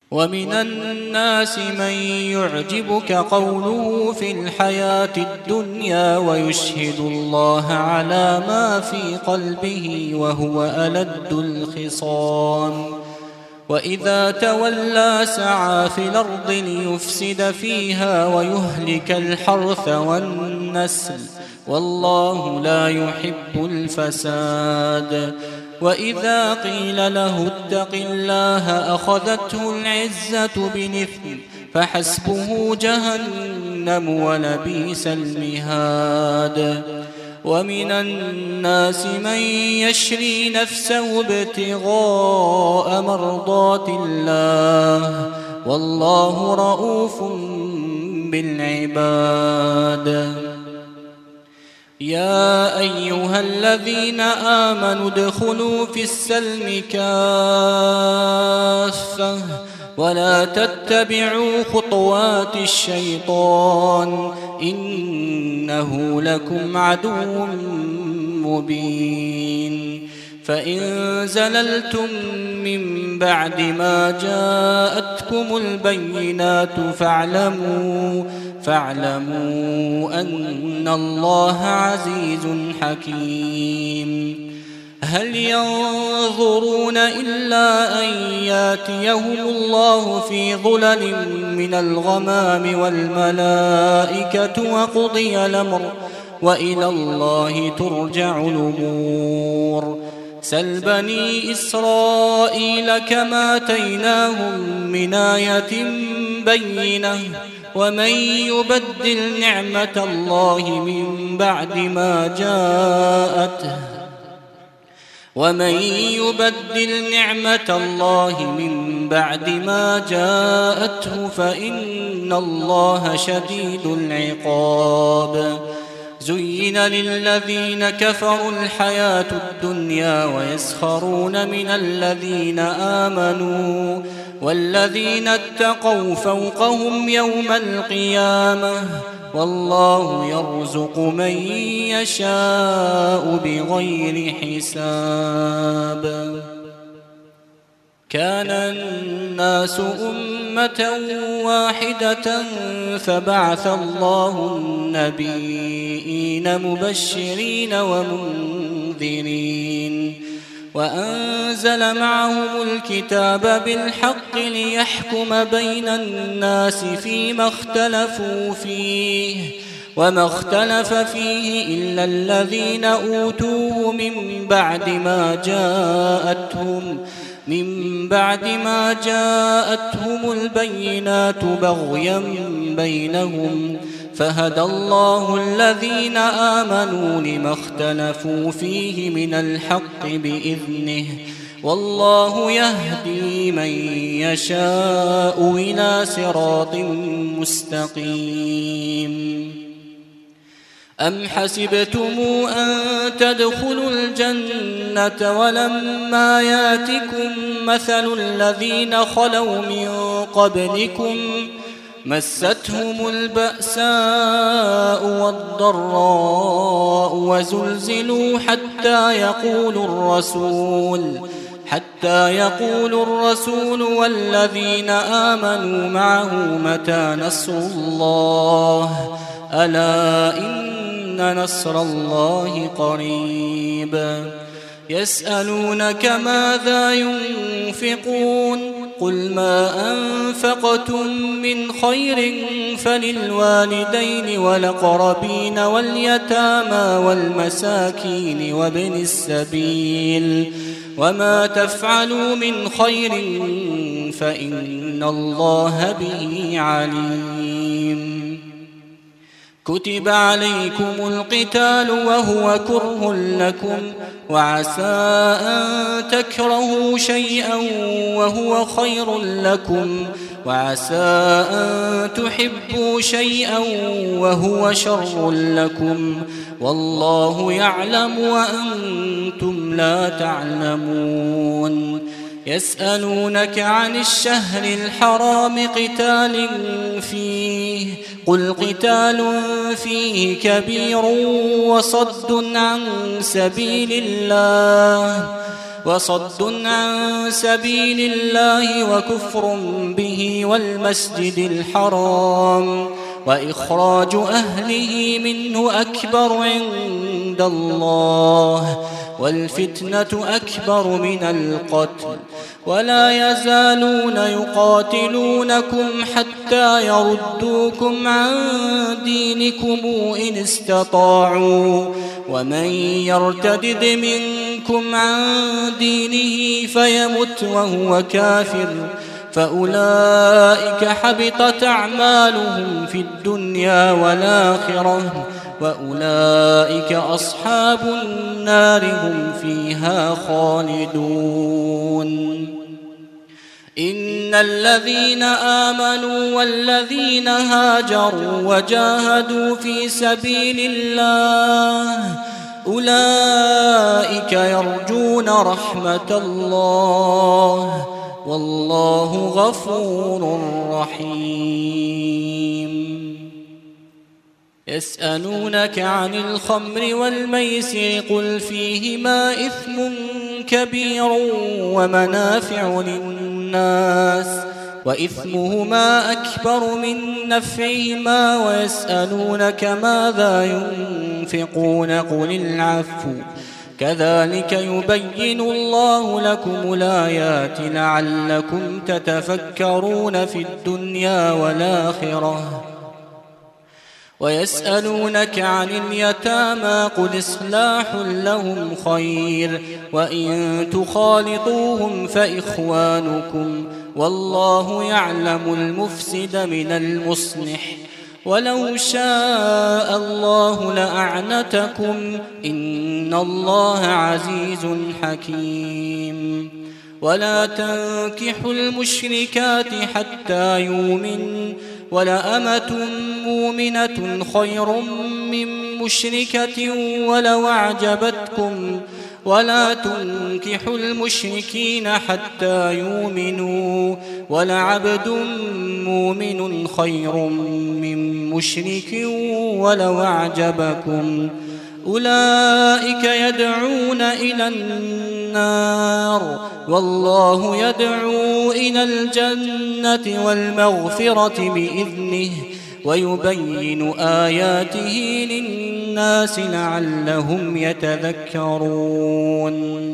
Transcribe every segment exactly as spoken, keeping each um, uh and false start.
ومن الناس من يعجبك قوله في الحياة الدنيا ويشهد الله على ما في قلبه وهو ألد الخصام وإذا تولى سعى في الأرض ليفسد فيها ويهلك الحرث والنسل والله لا يحب الفساد. وإذا قيل له اتق الله أخذته العزة بنفسه فحسبه جهنم ولبئس المهاد. ومن الناس من يشري نفسه ابتغاء مرضات الله والله رؤوف بالعباد. يا أيها الذين آمنوا ادخلوا في السلم كافة ولا تتبعوا خطوات الشيطان إنه لكم عدو مبين. فإن زللتم من بعد ما جاءتكم البينات فاعلموا فاعلموا أن الله عزيز حكيم. هل ينظرون إلا أن ياتيهم الله في ظلل من الغمام والملائكة وقضي الأمر وإلى الله ترجع الأمور. سل بني إسرائيل كما آتيناهم من آية بينة ومن يبدل نعمة الله من بعد ما جاءته ومن يبدل نعمة الله من بعد ما جاءته فإن الله شديد العقاب. زين للذين كفروا الحياة الدنيا ويسخرون من الذين آمنوا والذين اتقوا فوقهم يوم القيامة والله يرزق من يشاء بغير حساب. كان الناس أمة واحدة فبعث الله النبيين مبشرين ومنذرين وأنزل معهم الكتاب بالحق ليحكم بين الناس فيما اختلفوا فيه وما اختلف فيه إلا الذين أوتوه من بعد ما جاءتهم من بعد ما جاءتهم البينات بغيا بينهم فهدى الله الذين آمنوا لما اختلفوا فيه من الحق بإذنه والله يهدي من يشاء إلى صراط مستقيم. أم حسبتم أن تدخلوا الجنة ولما ياتكم مثل الذين خلوا من قبلكم مستهم البأساء والضراء وزلزلوا حتى يقول الرسول حتى يقول الرسول والذين آمنوا معه متى نصر الله ألا إن نصر الله قريب. يسألونك ماذا ينفقون قل ما أنفقتم من خير فللوالدين والأقربين واليتامى والمساكين وابن السبيل وما تفعلوا من خير فإن الله به عليم. كتب عليكم القتال وهو كره لكم وعسى أن تكرهوا شيئا وهو خير لكم وعسى أن تحبوا شيئا وهو شر لكم والله يعلم وأنتم لا تعلمون. يسألونك عن الشهر الحرام قتال فيه قل قتال فيه كبير وصد عن سبيل الله وصد عن سبيل الله وكفر به والمسجد الحرام وإخراج أهله منه أكبر عند الله والفتنة أكبر من القتل ولا يزالون يقاتلونكم حتى يردوكم عن دينكم إن استطاعوا ومن يرتدد منكم عن دينه فيمت وهو كافر فأولئك حبطت أعمالهم في الدنيا والآخرة وأولئك أصحاب النار هم فيها خالدون. إن الذين آمنوا والذين هاجروا وجاهدوا في سبيل الله أولئك يرجون رحمة الله والله غفور رحيم. يسألونك عن الخمر والميسر قل فيهما إثم كبير ومنافع للناس وإثمهما أكبر من نفعهما ويسألونك ماذا ينفقون قل العفو كذلك يبين الله لكم الآيات لعلكم تتفكرون في الدنيا والآخرة. ويسألونك عن اليتامى قل إصلاح لهم خير وإن تخالطوهم فإخوانكم والله يعلم المفسد من المصلح ولو شاء الله لأعنتكم إن الله عزيز حكيم. ولا تنكحوا المشركات حتى يؤمنوا ولأمة مؤمنة خير من مشركة ولو أعجبتكم ولا تنكحوا المشركين حتى يؤمنوا ولعبد مؤمن خير من مشرك ولو أعجبكم أولئك يدعون إلى النار والله يدعو إلى الجنة والمغفرة بإذنه ويبين آياته للناس لعلهم يتذكرون.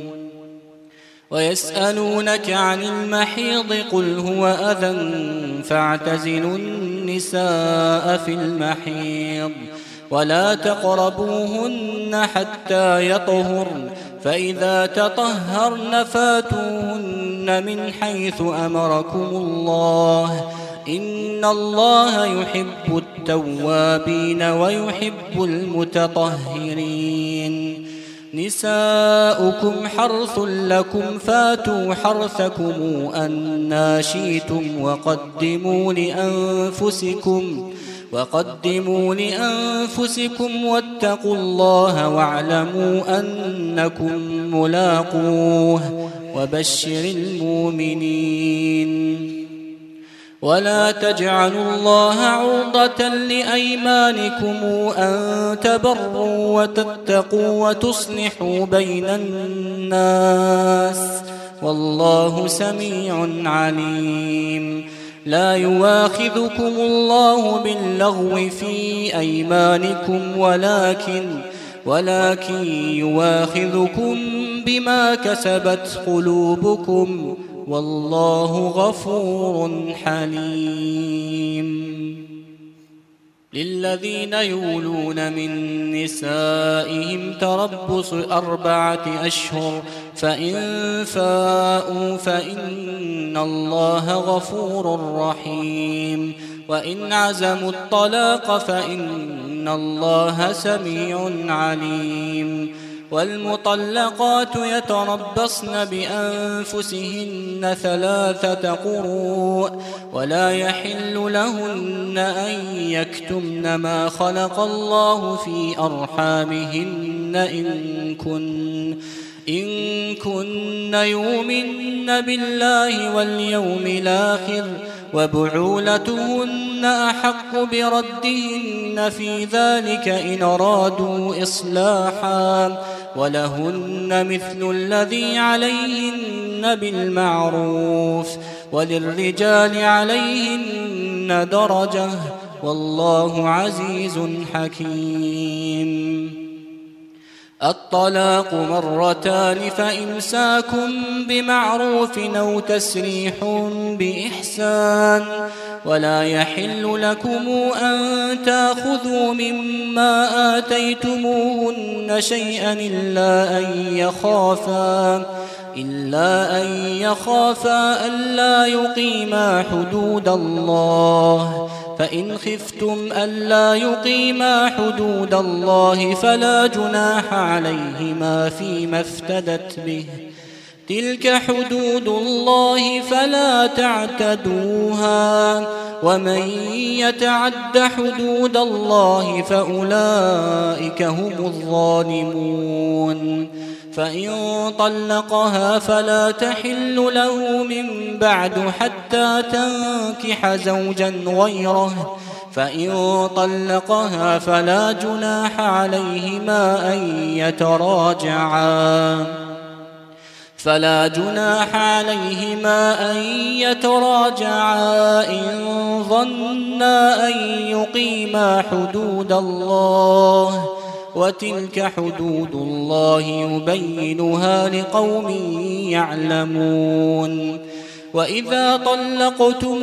ويسألونك عن المحيض قل هو أذى فاعتزلوا النساء في المحيض ولا تقربوهن حتى يطهرن فإذا تطهرن فاتوهن من حيث أمركم الله إن الله يحب التوابين ويحب المتطهرين. نساؤكم حرث لكم فاتوا حرثكم أنى شئتم وقدموا لأنفسكم وقدموا لأنفسكم واتقوا الله واعلموا أنكم ملاقوه وبشر المؤمنين. ولا تجعلوا الله عرضة لأيمانكم أن تبروا وتتقوا وتصلحوا بين الناس والله سميع عليم. لا يواخذكم الله باللغو في أيمانكم ولكن ولكن يواخذكم بما كسبت قلوبكم والله غفور حليم. للذين يولون من نسائهم تربص أربعة أشهر فإن فاءوا فإن الله غفور رحيم وإن عزموا الطلاق فإن الله سميع عليم. والمطلقات يتربصن بأنفسهن ثلاثة قروء ولا يحل لهن أن يكتمن ما خلق الله في أرحامهن إن كن إن كن يؤمن بالله واليوم الآخر وبعولتهن أحق بردهن في ذلك إن أرادوا إصلاحا ولهن مثل الذي عليهن بالمعروف وللرجال عليهن درجة والله عزيز حكيم. الطلاق مرتان فإمساك بمعروف أو تسريح بإحسان ولا يحل لكم أن تأخذوا مما آتيتموهن شيئا إلا أن يخافا إلا أن يخافا ألا يقيما حدود الله فإن خفتم ألا يقيما حدود الله فلا جناح عليهما فيما افتدت به تلك حدود الله فلا تعتدوها ومن يتعد حدود الله فأولئك هم الظالمون. فإن طلقها فلا تحل له من بعد حتى تنكح زوجا غيره فإن طلقها فلا جناح عليهما أن يتراجعا فلا جناح عليهما أن يتراجعا إن ظنا أن يقيما حدود الله وتلك حدود الله يبينها لقوم يعلمون. وإذا طلقتم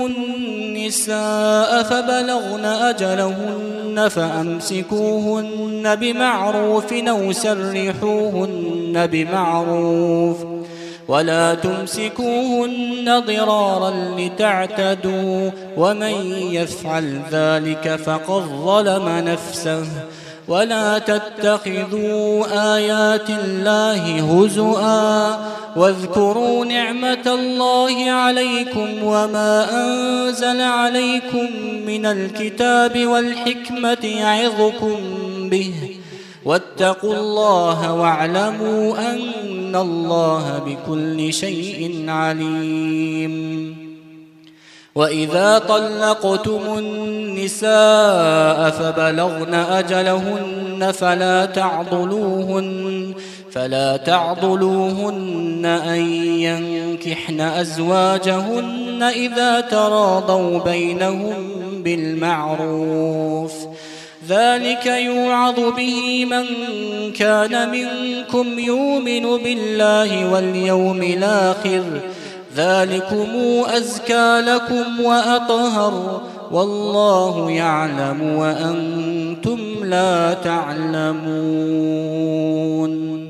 النساء فبلغن أجلهن فأمسكوهن بمعروف أو سرحوهن بمعروف ولا تمسكوهن ضرارا لتعتدوا ومن يفعل ذلك فقد ظلم نفسه. ولا تتخذوا آيات الله هزؤا واذكروا نعمة الله عليكم وما أنزل عليكم من الكتاب والحكمة يعظكم به واتقوا الله واعلموا أن الله بكل شيء عليم. وإذا طلقتم النساء فبلغن أجلهن فلا تعضلوهن فلا تعضلوهن أن ينكحن أزواجهن إذا تراضوا بينهم بالمعروف ذلك يوعظ به من كان منكم يؤمن بالله واليوم الآخر ذلكم أزكى لكم وأطهر والله يعلم وأنتم لا تعلمون.